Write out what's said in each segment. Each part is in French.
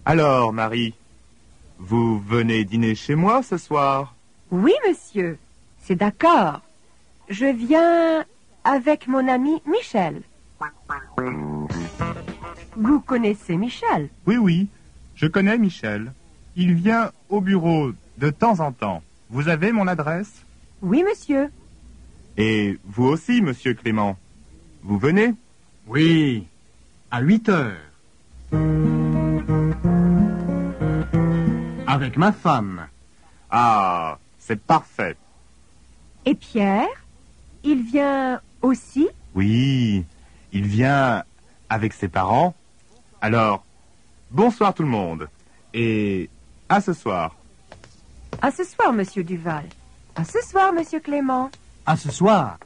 Alors, Marie, vous venez dîner chez moi ce soir? Oui, monsieur. C'est d'accord. Je viens avec mon ami Michel. Vous connaissez Michel? Oui, oui, je connais Michel. Il vient au bureau de temps en temps. Vous avez mon adresse? Oui, monsieur. Et vous aussi, monsieur Clément. Vous venez? Oui, à 8 heures. Avec ma femme. Ah, c'est parfait. Et Pierre? Il vient aussi? Oui, il vient avec ses parents. Alors, bonsoir tout le monde. Et à ce soir. À ce soir, monsieur Duval. À ce soir, monsieur Clément. À ce soir.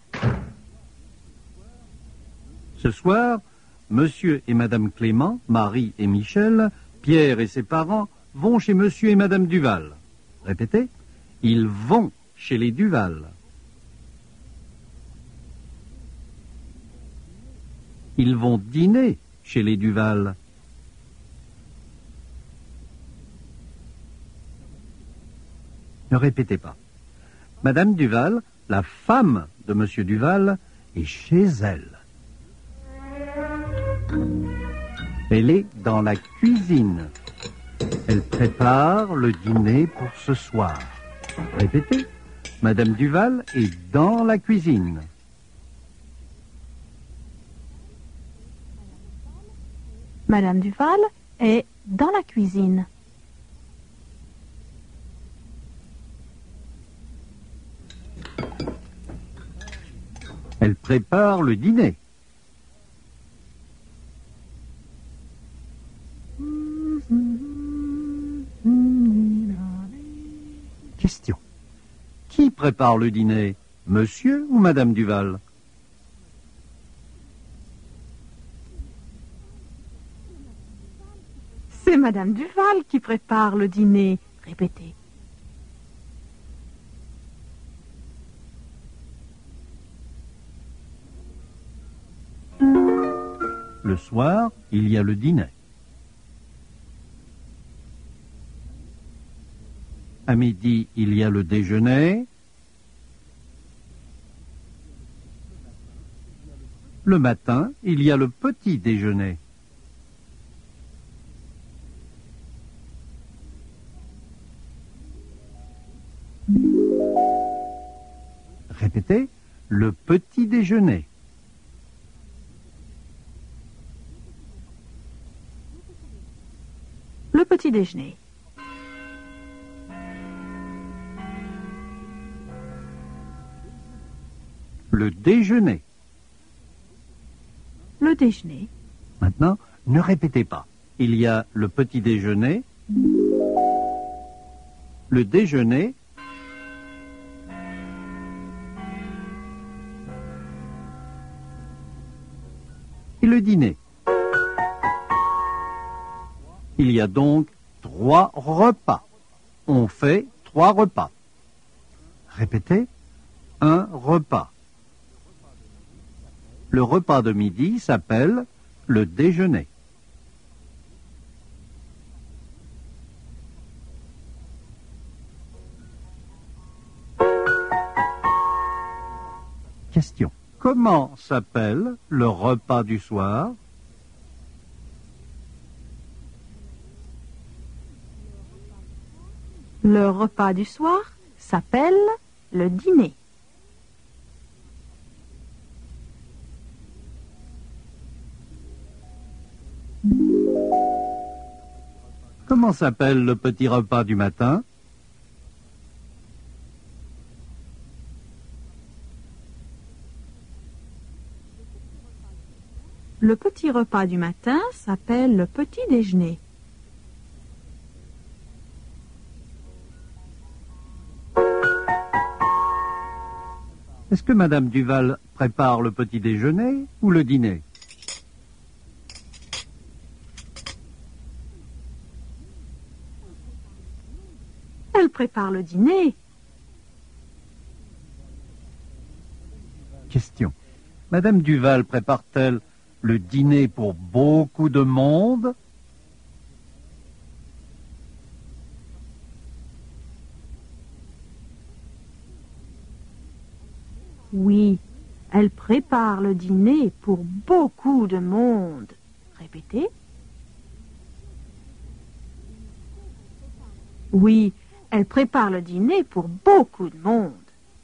Ce soir, Monsieur et Madame Clément, Marie et Michel, Pierre et ses parents vont chez Monsieur et Madame Duval. Répétez, ils vont chez les Duval. Ils vont dîner chez les Duval. Ne répétez pas. Madame Duval, la femme de Monsieur Duval, est chez elle. Elle est dans la cuisine. Elle prépare le dîner pour ce soir. Répétez. Madame Duval est dans la cuisine. Madame Duval est dans la cuisine. Elle prépare le dîner. Question. Qui prépare le dîner, Monsieur ou Madame Duval? C'est Madame Duval qui prépare le dîner. Répétez. Le soir, il y a le dîner. À midi, il y a le déjeuner. Le matin, il y a le petit déjeuner. Répétez, le petit déjeuner. Le petit déjeuner. Le déjeuner. Le déjeuner. Maintenant, ne répétez pas. Il y a le petit déjeuner, le déjeuner, et le dîner. Il y a donc 3 repas. On fait 3 repas. Répétez, un repas. Le repas de midi s'appelle le déjeuner. Question. Comment s'appelle le repas du soir? Le repas du soir s'appelle le dîner. Comment s'appelle le petit repas du matin? Le petit repas du matin s'appelle le petit déjeuner. Est-ce que Madame Duval prépare le petit déjeuner ou le dîner? Elle prépare le dîner. Question. Madame Duval prépare-t-elle le dîner pour beaucoup de monde? Oui, elle prépare le dîner pour beaucoup de monde. Répétez. Oui, elle prépare le dîner pour beaucoup de monde.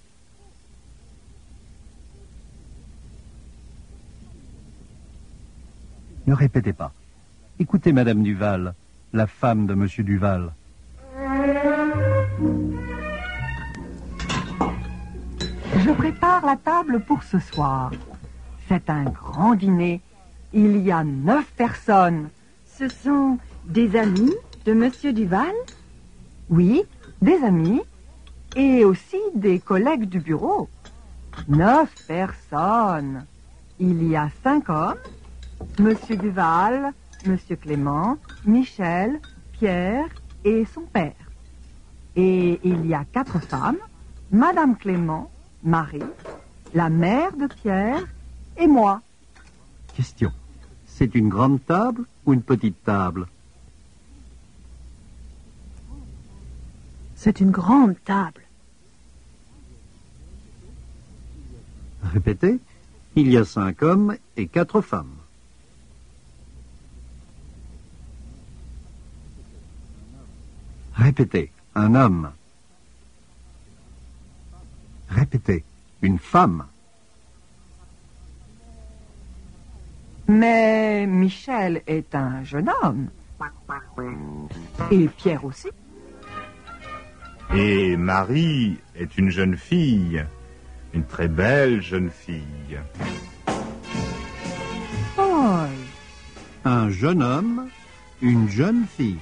Ne répétez pas. Écoutez Madame Duval, la femme de Monsieur Duval. Je prépare la table pour ce soir. C'est un grand dîner. Il y a 9 personnes. Ce sont des amis de Monsieur Duval? Oui, des amis et aussi des collègues du bureau. 9 personnes. Il y a 5 hommes. Monsieur Duval, Monsieur Clément, Michel, Pierre et son père. Et il y a 4 femmes, Madame Clément, Marie, la mère de Pierre et moi. Question. C'est une grande table ou une petite table? C'est une grande table. Répétez. Il y a 5 hommes et 4 femmes. Répétez. Un homme. Répétez. Une femme. Mais Michel est un jeune homme. Et Pierre aussi. Et Marie est une jeune fille. Une très belle jeune fille. Paul. Un jeune homme. Une jeune fille.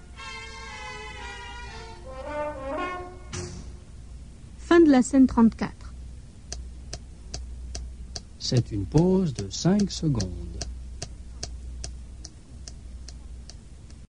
Fin de la scène 34. C'est une pause de 5 secondes.